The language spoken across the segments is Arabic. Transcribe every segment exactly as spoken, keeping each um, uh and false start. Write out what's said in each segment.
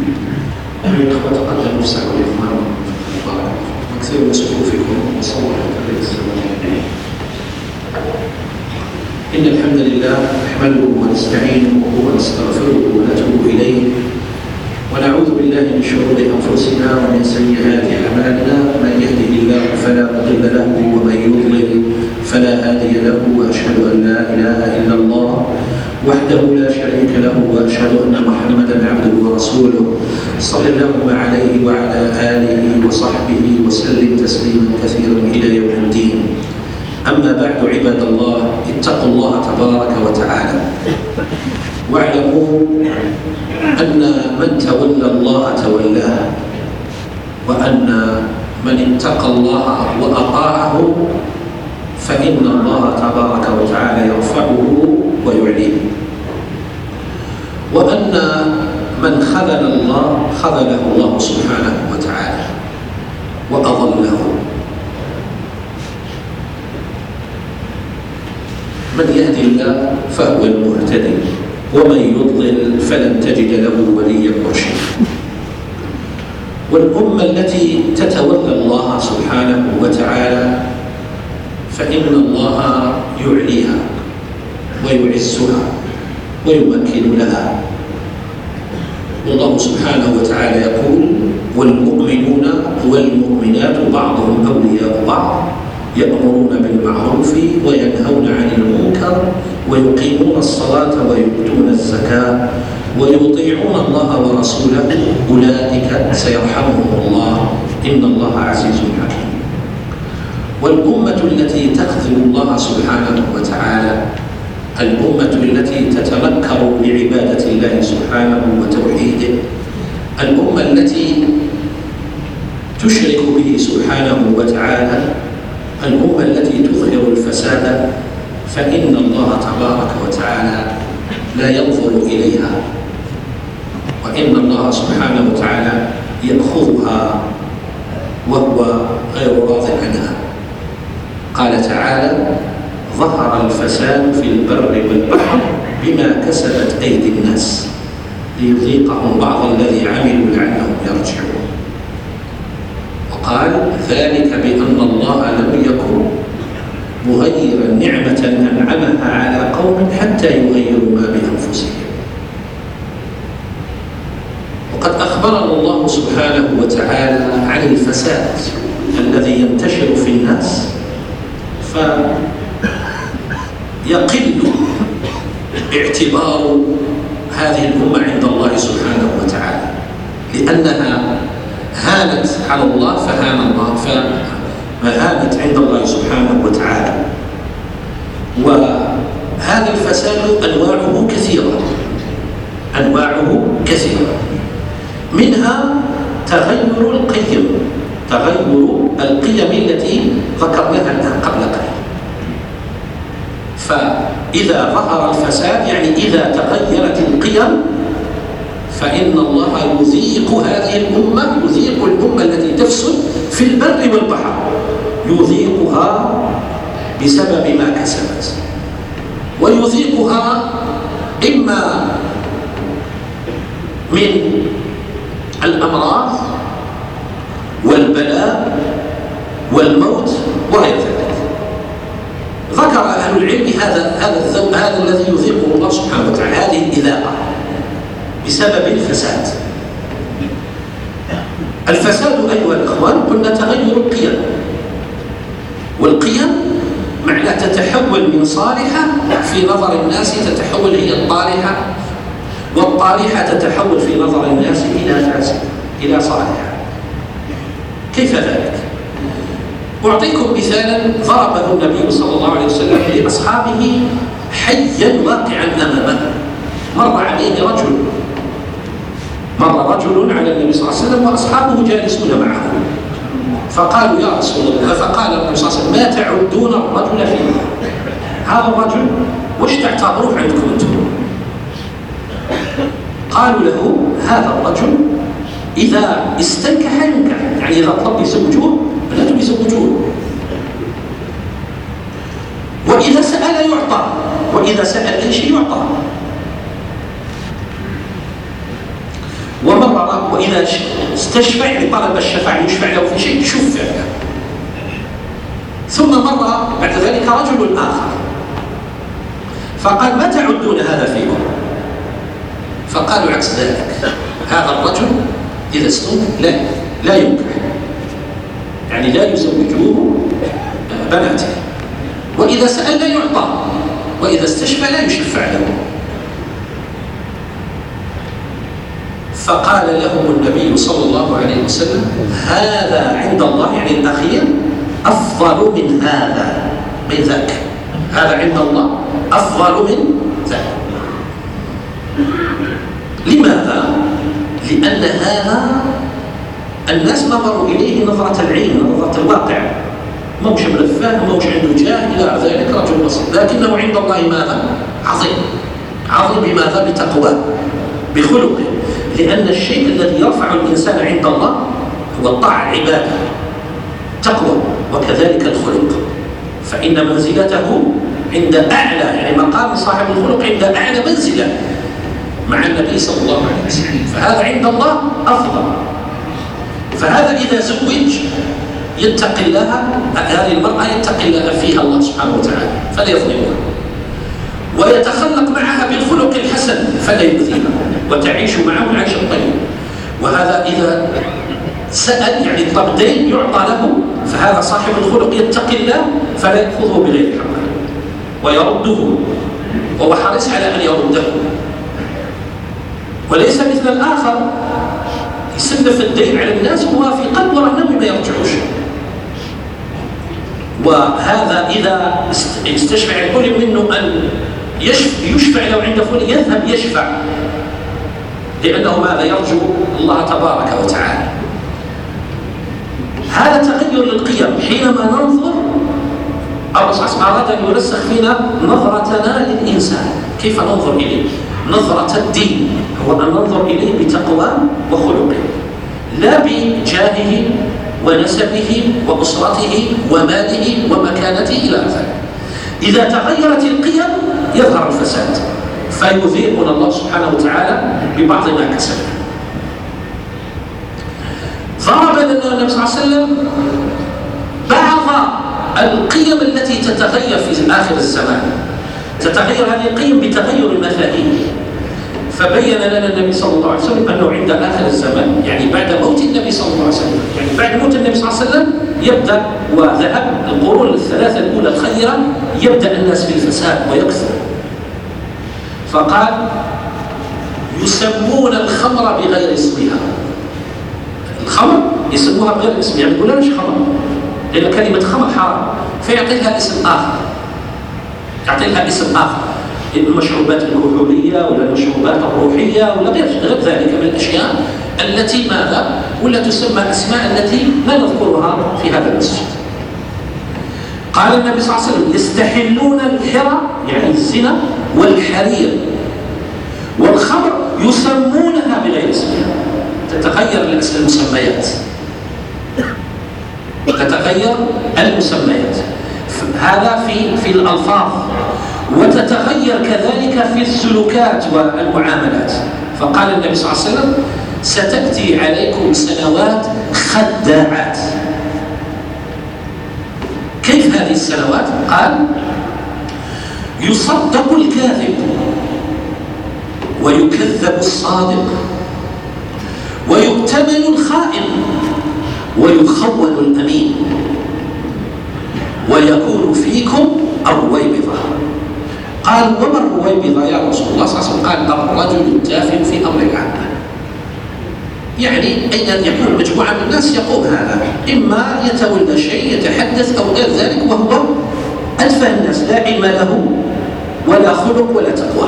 الإخوة تقدموا الساعة والإخوان أكثر من صفوفكم وصوروا عليه السلام. إن الحمد لله نحمده ونستعينه ونستغفره ونتوب إليه ونعوذ بالله من شرور أنفسنا ومن سيئات أعمالنا. من يهده الله فلا مضل له ومن يضلل فلا هادي له، وأشهد أن لا إله إلا الله وحده لا شريك له، وأشهد أن محمدا عبده ورسوله صلى الله عليه وعلى آله وصحبه وسلم تسليما كثيرا إلى يوم الدين. أما بعد عباد الله، اتقوا الله تبارك وتعالى واعلموا أن من تولى الله تولاه، وأن من اتقى الله وأطاعه فإن الله تبارك وتعالى يرفعه ويعليه، وأن من خذل الله خذله الله سبحانه وتعالى وأضله. من يهدي الله فهو المهتدي، ومن يضلل فلن تجد له وليا مرشدا. والأمة التي تتولى الله سبحانه وتعالى فإن الله يعليها ويعزها ويمكن لها. والله سبحانه وتعالى يقول: والمؤمنون والمؤمنات بعضهم أولياء بعض يأمرون بالمعروف وينهون عن المنكر ويقيمون الصلاة ويؤتون الزكاة ويطيعون الله ورسوله أولئك سيرحمهم الله إن الله عزيز حكيم. والأمة التي تخذل الله سبحانه وتعالى، الأمة التي تتنكر بعبادة الله سبحانه وتوحيده، الأمة التي تشرك به سبحانه وتعالى، الأمة التي تظهر الفساد، فإن الله تبارك وتعالى لا ينظر إليها، وإن الله سبحانه وتعالى يأخذها وهو غير راض عنها. قال تعالى: ظهر الفساد في البر والبحر بما كسبت أيدي الناس ليذيقهم بعض الذي عملوا لعلهم يرجعون. وقال: ذلك بأن الله لم يكن مغيرا نعمة أنعمها على قوم حتى يغيروا ما بأنفسهم. وقد أخبرنا الله سبحانه وتعالى عن الفساد الذي ينتشر في الناس، فيقل اعتبار هذه الأمة عند الله سبحانه وتعالى، لأنها هانت على الله فهان الله فهانت عند الله سبحانه وتعالى. وهذا الفساد أنواعه كثيرة أنواعه كثيرة منها تغير القيم تغير القيم التي ذكرناها الآن قبل قليل. فإذا ظهر الفساد يعني إذا تغيرت القيم فإن الله يذيق هذه الأمة يذيق الأمة التي تفسد في البر والبحر، يذيقها بسبب ما كسبت، ويذيقها إما من الأمراض والبلاء والموت وغير ذلك. ذكر أهل العلم هذا هذا الذوق هذا الذي يذيقه الله سبحانه وتعالى، هذه الإذاقة بسبب الفساد. الفساد أيها الإخوان قلنا تغير القيم، والقيم معنى تتحول من صالحة في نظر الناس تتحول هي الطالحة، والطالحة تتحول في نظر الناس إلى فاسدة إلى صالحة. كيف ذلك؟ أعطيكم مثالا ضربه النبي صلى الله عليه وسلم لأصحابه حيا واقعا أمامه. مر عليه رجل مر رجل على النبي صلى الله عليه وسلم وأصحابه جالسون معه، فقالوا: يا رسول الله. فقال النبي صلى الله عليه وسلم: ما تعدون الرجل فينا؟ هذا الرجل وش تعتبروه عندكم أنتم؟ قالوا له: هذا الرجل إذا استنكح ينكح، يعني إذا طلب يزوجوه بناته يزوجوه، وإذا سأل يعطى، وإذا سأل أي شيء يعطى. ومر مرة وإذا استشفع يعني طلب الشفاعة يشفع له في شيء شفع له. ثم مر بعد ذلك رجل آخر فقال: ما تعدون هذا فيكم؟ فقالوا عكس ذلك، هذا الرجل إذا استنكر لا لا ينكح، يعني لا يزوجه بناته، وإذا سأل لا يعطى، وإذا استشفى لا يشفع له. فقال لهم النبي صلى الله عليه وسلم: هذا عند الله، يعني الأخير، أفضل من هذا من ذاك، هذا عند الله أفضل من ذاك. لماذا؟ لأن هذا الناس نظروا إليه نظرة العين، نظرة الواقع، موش ملفاه، موش عنده جاه إلى ذلك، رجل بسيط، لكنه عند الله ماذا؟ عظيم. عظيم بماذا؟ بتقواه، بخلقه. لأن الشيء الذي يرفع الإنسان عند الله هو الطاعة، العبادة، تقوى، وكذلك الخلق، فإن منزلته عند أعلى، يعني مقام صاحب الخلق عند أعلى منزلة مع النبي صلى الله عليه وسلم، فهذا عند الله أفضل. فهذا إذا زوج يتقي الله، هذه المرأة يتقي الله فيها الله سبحانه وتعالى فلا يظلمها، ويتخلق معها بالخلق الحسن فلا يؤذيها، وتعيش معه العيش الطيب. وهذا إذا سأل يعني طلب دين يعطى له، فهذا صاحب الخلق يتقي الله فلا يأخذه بغير حق ويرده، وهو حريص على أن يرده، وليس مثل الآخر يسلف الدين على الناس وهو في قلب ورهنه ما يرجعوش. وهذا إذا استشفع الكل منه أن يشفع له عند فلان يذهب يشفع، لأنه ماذا؟ يرجو الله تبارك وتعالى. هذا تغير للقيم. حينما ننظر، الله سبحانه أراد أن يرسخ فينا نظرتنا للإنسان، كيف ننظر إليه؟ نظرة الدين هو أن ننظر إليه بتقوى وخلقه، لا بجاهه ونسبه وأسرته وماله ومكانته إلى آخره. إذا تغيرت القيم يظهر الفساد، فيذيقنا الله سبحانه وتعالى ببعض ما كسب. ضرب لنا النبي صلى الله عليه وسلم بعض القيم التي تتغير في آخر الزمان. تتغير هذه القيم بتغير المفاهيم، فبين لنا النبي صلى الله عليه وسلم أنه عند آخر الزمان، يعني بعد موت النبي صلى الله عليه وسلم، يعني بعد موت النبي صلى الله عليه وسلم يبدأ، وذهب القرون الثلاثة الأولى الخيرة يبدأ الناس بالفساد ويكثر. فقال: يسمون الخمر بغير اسمها. الخمر يسموها بغير اسمها، يعني يقول لناش خمر، لأن كلمة خمر حرام، فيعطي لها اسم آخر، يعطي لها اسم آخر، المشروبات الكحولية ولا المشروبات الروحية ولا غير غير ذلك من الأشياء التي ماذا؟ ولا تسمى أسماء التي لا نذكرها في هذا المسجد. قال النبي صلى الله عليه وسلم: يستحلون الحرى، يعني الزنا، والحرير والخمر يسمونها بغير اسمها. تتغير المسميات، تتغير المسميات، هذا في في الألفاظ، وتتغير كذلك في السلوكات والمعاملات. فقال النبي صلى الله عليه وسلم: ستأتي عليكم سنوات خداعات. كيف هذه السنوات؟ قال: يصدق الكاذب ويكذب الصادق ويؤتمن الخائن ويخون الأمين ويكون فيكم الرويبضة. قال: وما الرويبضة يا رسول الله صلى الله عليه وسلم؟ قال: الرجل التافه في أمر العامة، يعني أين يكون مجموعة من الناس يقوم هذا، إما يتولى شيء يتحدث أو غير ذلك وهو أتفه الناس، لا علم له ولا خلق ولا تقوى.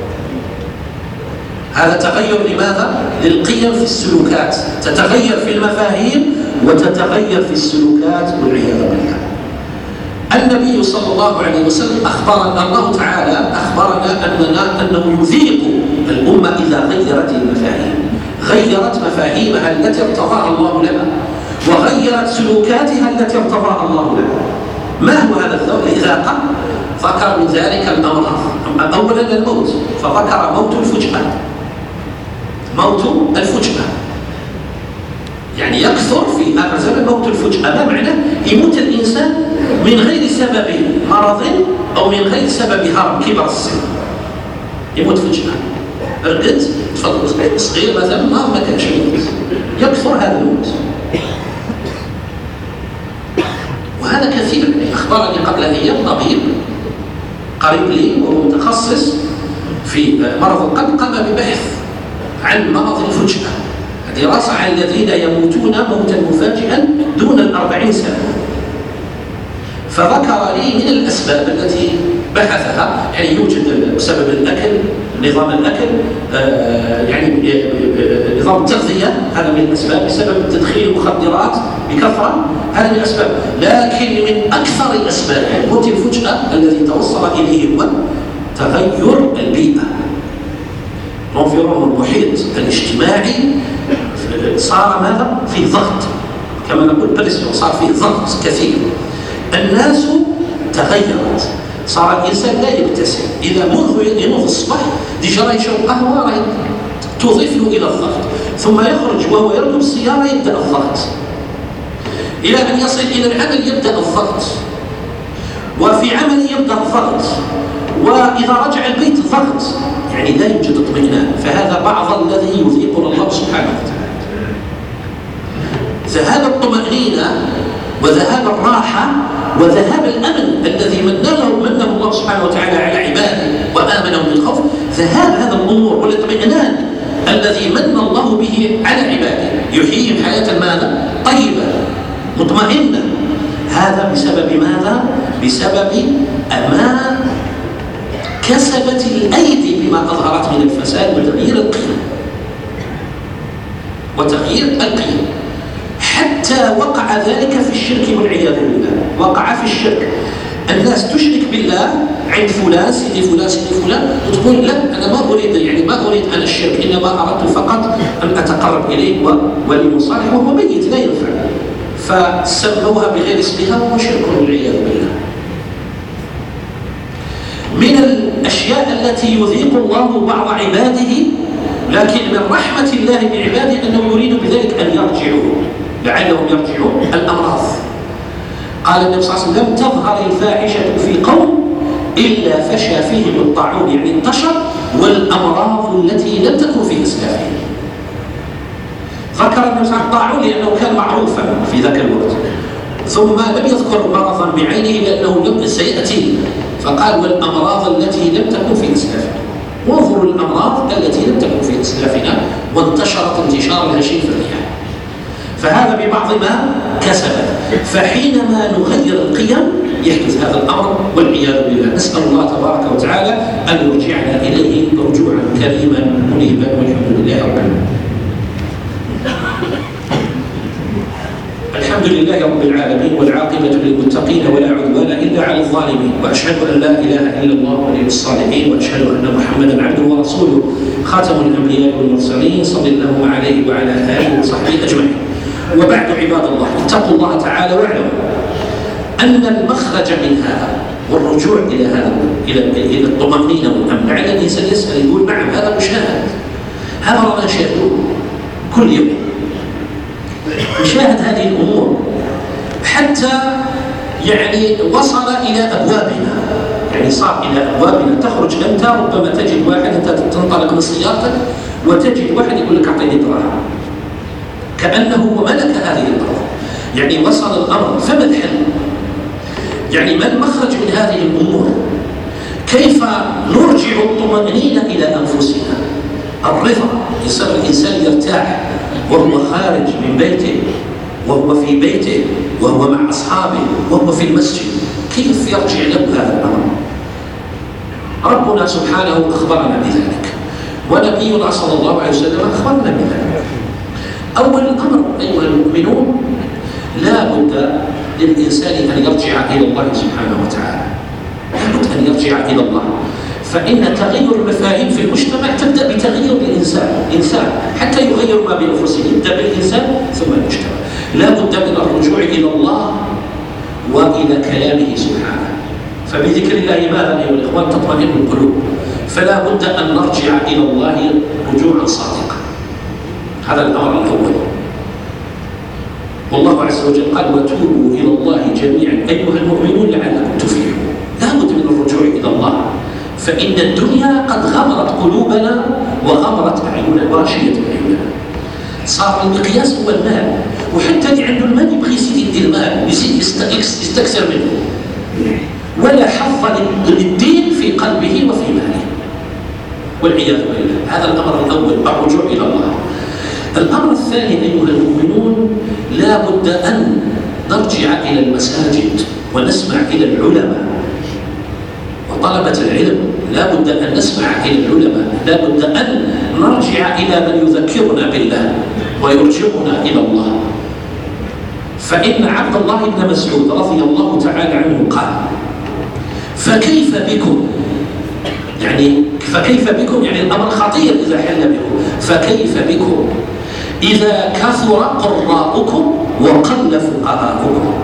هذا تغير لماذا؟ للقيم في السلوكات، تتغير في المفاهيم وتتغير في السلوكات والعياذ بالله. النبي صلى الله عليه وسلم أخبرنا، الله تعالى أخبرنا أننا أنه يذيق الأمة إذا غيرت المفاهيم، غيرت مفاهيمها التي ارتضاها الله لنا، وغيرت سلوكاتها التي ارتضاها الله لنا. ما هو هذا الذوق؟ الإذاقة. ذكر من ذلك الأمراض، أولا الموت، فذكر موت الفجأة، موت الفجأة يعني يكثر في آخر زمن موت الفجأة. ما معناه؟ يموت الإنسان من غير سبب مرض أو من غير سبب هرم كبر السن، يموت فجأة. رقد تفضل صغير مثلا ما ما كانش يموت، يكثر هذا الموت. وهذا كثير. أخبرني قبل أيام طبيب قريب لي وهو متخصص في مرض القلب، قام ببحث عن مرض الفجأة، دراسة عن الذين يموتون موتا مفاجئا دون الأربعين سنة. فذكر لي من الأسباب التي بحثها، يعني يوجد بسبب الأكل، نظام الأكل، آه يعني آه نظام التغذية، هذا من الأسباب، بسبب تدخين المخدرات بكثرة، هذا من الأسباب. لكن من أكثر الأسباب موت الفجأة الذي توصل إليه هو تغير البيئة، الانفيرون المحيط الاجتماعي صار ماذا؟ فيه ضغط، كما نقول بريسيون، صار فيه ضغط كثير. الناس تغيرت، صار الإنسان لا يبتسم. إذا منذ ينوض الصباح ديجا يشرب قهوة راهي تضيف له إلى الضغط، ثم يخرج وهو يركب السيارة يبدأ الضغط، إلى أن يصل إلى العمل يبدأ الضغط، وفي عمل يبدأ الضغط، وإذا رجع البيت ضغط، يعني لا يوجد اطمئنان. فهذا بعض الذي يذيقنا الله سبحانه وتعالى. ذهاب الطمأنينة وذهاب الراحة وذهاب الأمن الذي منه منه الله سبحانه وتعالى على عباده وآمنوا بالخوف، ذهاب هذا الأمور والاطمئنان الذي من الله به على عباده، يحييهم حياة ماذا؟ طيبة مطمئنة. هذا بسبب ماذا؟ بسبب أمان كسبت الأيدي بما أظهرت من الفساد وتغيير القيم وتغيير القيم، حتى وقع ذلك في الشرك والعياذ بالله. وقع في الشرك، الناس تشرك بالله عند فلان سيدي فلان سيدي فلان، وتقول لا أنا ما أريد، يعني ما أريد أنا الشرك، إنما أردت فقط أن أتقرب إليه ولي صالح وهو ميت لا ينفع، فسموها بغير اسمها وهو شرك والعياذ بالله. من الأشياء التي يذيق الله بعض عباده، لكن من رحمة الله بعباده أنه يريد بذلك أن يرجعوا لعلهم يرجعون، الأمراض. قال النبي صلى الله عليه وسلم لم تظهر الفاحشة في قوم إلا فشى فيهم الطاعون، يعني انتشر، والأمراض التي لم تكن في إسلافهم. ذكر النبي صلى الله عليه وسلم الطاعون لأنه كان معروفا في ذاك الوقت، ثم لم يذكر مرضا بعينه لأنه لم سيأتي، فقال والأمراض التي لم تكن في إسلافنا. وانظروا الأمراض التي لم تكن في إسلافنا وانتشرت انتشار الهشيم في الرياح. فهذا ببعض ما كسبت. فحينما نغير القيم يحدث هذا الأمر والعياذ بالله. نسأل الله تبارك وتعالى أن يرجعنا إليه رجوعا كريما منيبا، والحمد لله رب العالمين. الحمد لله رب العالمين، والعاقبة للمتقين ولا عدوان إلا على الظالمين، وأشهد أن لا إله إلا الله ولي الصالحين، وأشهد أن محمدا عبده ورسوله خاتم الأنبياء والمرسلين، صلى الله عليه وعلى آله وصحبه أجمعين. وبعد عباد الله، اتقوا الله تعالى واعلموا أن المخرج من هذا والرجوع إلى هذا إلى إلى الطمأنينة والأمن. لعل الإنسان يسأل يقول نعم هذا مشاهد، هذا رانا نشاهده كل يوم، نشاهد هذه الأمور حتى يعني وصل إلى أبوابنا، يعني صار إلى أبوابنا. تخرج أنت ربما تجد واحد، أنت تنطلق من سيارتك وتجد واحد يقول لك أعطيني دراهم، كأنه ملك هذه الأرض. يعني وصل الأمر. فما الحل؟ يعني ما المخرج من هذه الأمور؟ كيف نرجع الطمأنينة إلى أنفسنا؟ الرضا، يصير الإنسان يرتاح وهو خارج من بيته، وهو في بيته، وهو مع أصحابه، وهو في المسجد. كيف يرجع له هذا الأمر؟ ربنا سبحانه أخبرنا بذلك، ونبينا صلى الله عليه وسلم أخبرنا بذلك. أول الأمر أيها المؤمنون، لا بد للإنسان أن يرجع إلى الله سبحانه وتعالى، لا بد أن يرجع إلى الله. فإن تغير المفاهيم في المجتمع تبدأ بتغيير الإنسان إنسان حتى يغير ما بنفسه، يبدأ بالإنسان ثم المجتمع. لا بد من الرجوع إلى الله وإلى كلامه سبحانه. فبذكر الله ماذا أيها الإخوان تطمئن القلوب. فلا بد أن نرجع إلى الله رجوعا صادقا، هذا الأمر الأول. والله عز وجل قال وتوبوا إلى الله جميعا أيها المؤمنون لعلكم تفلحون. لا بد من الرجوع إلى الله، فإن الدنيا قد غمرت قلوبنا وغمرت أعيننا ورشيت أعيننا. صار المقياس هو المال، وحتى اللي عنده المال يبغي يزيد يدي المال، يزيد يستكثر منه، ولا حظ للدين في قلبه وفي ماله، والعياذ بالله. هذا الأمر الأول، الرجوع إلى الله. الأمر الثاني أيها المؤمنون، لا بد أن نرجع إلى المساجد ونسمع إلى العلماء وطلبة العلم. لا بد أن نسمع إلى العلماء، لا بد أن نرجع إلى من يذكرنا بالله ويرجعنا إلى الله. فإن عبد الله بن مسعود رضي الله تعالى عنه قال فكيف بكم، يعني فكيف بكم يعني الأمر خطير إذا حل بكم، فكيف بكم إذا كثر قراءكم وقل فقهاؤكم.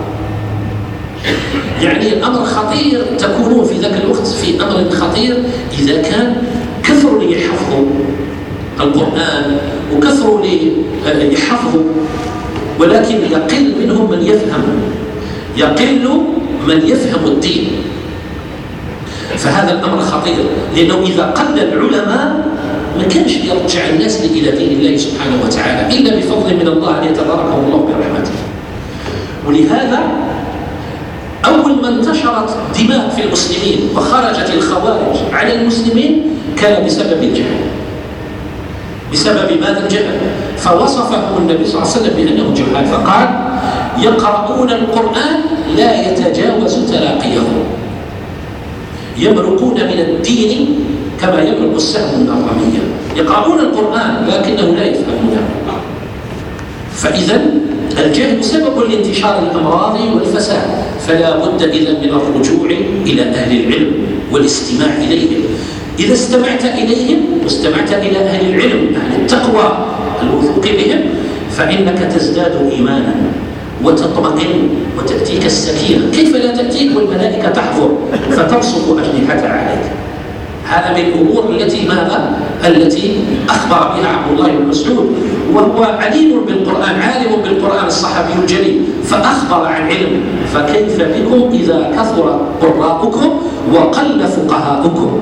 يعني الأمر خطير، تكونون في ذاك الوقت في أمر خطير إذا كان كثروا ليحفظوا القرآن وكثروا ليحفظوا، ولكن يقل منهم من يفهم، يقل من يفهم الدين. فهذا الأمر خطير، لأنه إذا قل العلماء ما كانش يرجع الناس إلى دين الله سبحانه وتعالى إلا بفضل من الله أن يتباركه الله برحمته. ولهذا أول ما انتشرت دماء في المسلمين وخرجت الخوارج على المسلمين كان بسبب الجهل. بسبب ماذا الجهل؟ فوصفهم النبي صلى الله عليه وسلم بأنهم جهال، فقال يقرؤون القرآن لا يتجاوز تلاقيهم، يمرقون من الدين كما يمرق السهم من الرمية. يقرؤون القرآن لكنه لا يفهمونه. فإذا الجهل سبب لانتشار الأمراض والفساد، فلا بد إذا من الرجوع إلى أهل العلم والاستماع إليهم. إذا استمعت إليهم واستمعت إلى أهل العلم أهل التقوى الوثوق بهم فإنك تزداد إيمانا وتطمئن وتأتيك السكينة. كيف لا تأتيك والملائكة تحضر فتبسط أجنحتها عليك؟ هذا من الأمور التي ماذا؟ التي أخبر بها عبد الله بن مسعود، وهو عليم بالقرآن، عالم بالقرآن الصحابي الجليل، فأخبر عن علم. فكيف بكم إذا كثر قراءكم وقل فقهاؤكم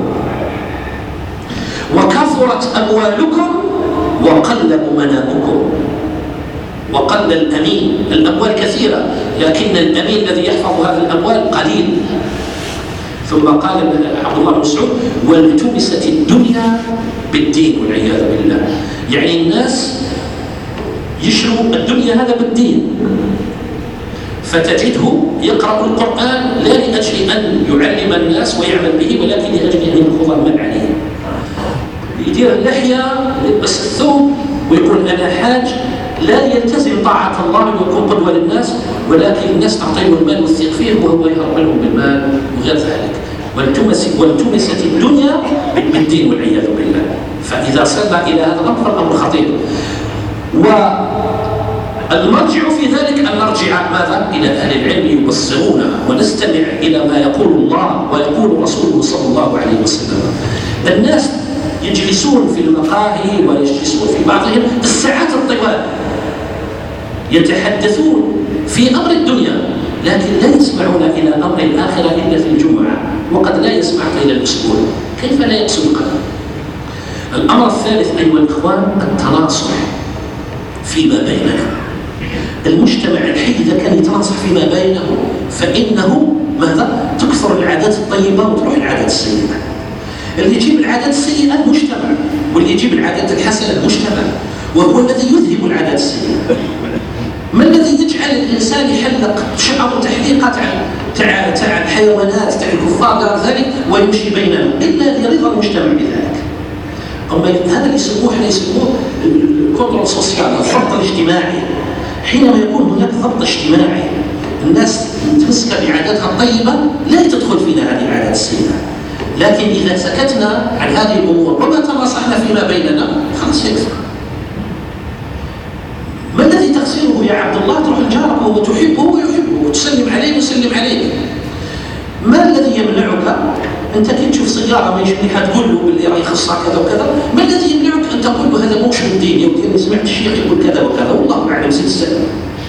وكثرت أموالكم وقل أمناؤكم. وقل الأمين، الأموال كثيرة لكن الأمين الذي يحفظ هذه الأموال قليل. ثم قال عبد الله بن مسعود والتمست الدنيا بالدين والعياذ بالله. يعني الناس يشروا الدنيا هذا بالدين، فتجده يقرأ القرآن لا لأجل أن يعلم الناس ويعمل به، ولكن لأجل أن يأخذ المال عليه. يدير اللحية ويلبس الثوب ويقول أنا حاج، لا يلتزم طاعة الله ويكون قدوة للناس، ولكن الناس تعطيه المال والثق فيه وهو يهرب لهم بالمال وغير ذلك. والتمست والتمست الدنيا بالدين والعياذ بالله. فإذا صلنا إلى هذا الأمر فالأمر خطير. والمرجع في ذلك أن نرجع ماذا؟ إلى أهل العلم يبصرونا ونستمع إلى ما يقول الله ويقول رسوله صلى الله عليه وسلم. الناس يجلسون في المقاهي ويجلسون في بعضهم الساعات الطوال يتحدثون في أمر الدنيا، لكن لا يسمعون إلى أمر الآخرة إلا في الجمعة، وقد لا يسمع إلى الأسبوع. كيف لا يقسو القلب؟ الأمر الثالث أيها الإخوان التناصح فيما بيننا. المجتمع الحي إذا كان يتناصح فيما بينه فإنه ماذا؟ تكثر العادات الطيبة وتروح العادات السيئة. اللي يجيب العادات السيئة المجتمع، واللي يجيب العادات الحسنة المجتمع، وهو الذي يذهب العادات السيئة. ما الذي يجعل الإنسان يحلق شعره تحليقات تاع تاع الحيوانات تاع الكفار غير ذلك ويمشي بيننا إلا لرضا المجتمع بذلك؟ أما هذا اللي يسموه احنا يسموه الكونترول سوسيال، الضبط الاجتماعي. حينما يكون هناك ضبط اجتماعي الناس متمسكة بعاداتها الطيبة لا تدخل فينا هذه العادات السيئة. لكن إذا سكتنا عن هذه الأمور وما تناصحنا فيما بيننا خلاص يكفي. ما الذي تخسره يا عبد الله؟ تروح لجارك وهو تحبه ويحبه وتسلم عليه ويسلم عليك. ما الذي يمنعك أنت كي تشوف سيارة ما يجبني حتقول له باللي راه يخصها كذا وكذا؟ ما الذي يمنعك أن تقول له هذا موش من الدين؟ يمكن سمعت الشيخ يقول كذا وكذا والله أعلم زيد السلام.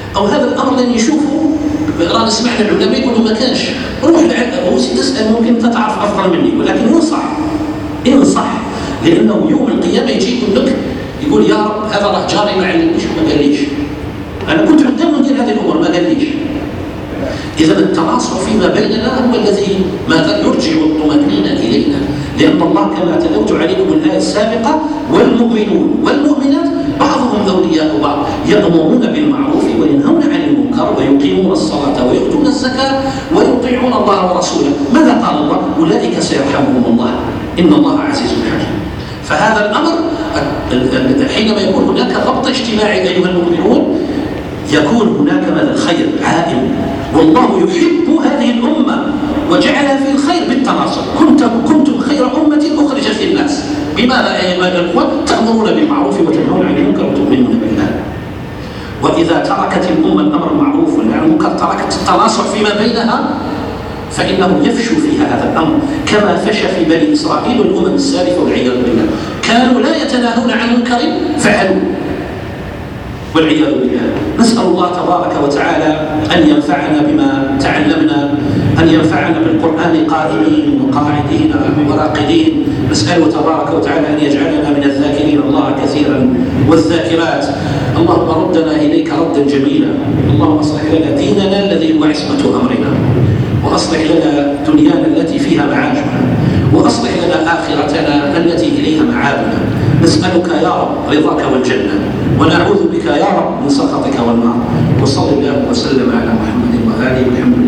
أو هذا الأمر الذي نشوفه رانا سمعنا العلماء يقولوا ما كانش، روح لعند تسأل ممكن أنت تعرف أفضل مني، ولكن ينصح ينصح لأنه يوم القيامة يجي يقول لك يقول يا رب هذا راه جاري ما علمنيش وما قاليش، أنا كنت قدامه ندير هذه الأمور ما قاليش. إذا التواصل فيما بيننا هو الذي ماذا يرجع الطمأنينة إلينا، لأن الله كما تلوت عليكم الآية السابقة والمؤمنون والمؤمنات بعضهم أولياء بعض يأمرون بالمعروف وينهون عن المنكر ويقيمون الصلاة ويؤتون الزكاة ويطيعون الله ورسوله. ماذا قال الله؟ أولئك سيرحمهم الله إن الله عزيز حكيم. فهذا الأمر حينما يكون هناك ضبط اجتماعي أيها المؤمنون يكون هناك ماذا الخير عائم، والله يحب هذه الأمة وجعلها في الخير بالتناصر. كنتم كنتم خير أمة أخرجت للناس. بماذا أيها الأخوة؟ تأمرون بالمعروف وتنهون عن المنكر وتؤمنون بالله. وإذا تركت الأمة الأمر المعروف والنهي عن المنكر تركت التناصر فيما بينها فإنه يفشو فيها هذا الأمر كما فشى في بني إسرائيل والأمم السالفة والعياذ بالله. كانوا لا يتناهون عن منكر فعلوا والعياذ بالله. نسأل الله تبارك وتعالى أن ينفعنا بما تعلمنا، أن ينفعنا بالقرآن قائمين وقاعدين وراقدين. نسأله تبارك وتعالى أن يجعلنا من الذاكرين الله كثيرا والذاكرات. اللهم ردنا إليك ردا جميلا. اللهم اصلح لنا ديننا الذي هو عصمة أمرنا، وأصلح لنا دنيانا التي فيها معاشنا، وأصلح لنا آخرتنا التي إليها معادنا. نسألك يا رب رضاك والجنة، ونعوذ بك يا رب من سخطك والنار. وصلى الله وسلم على محمد وآله.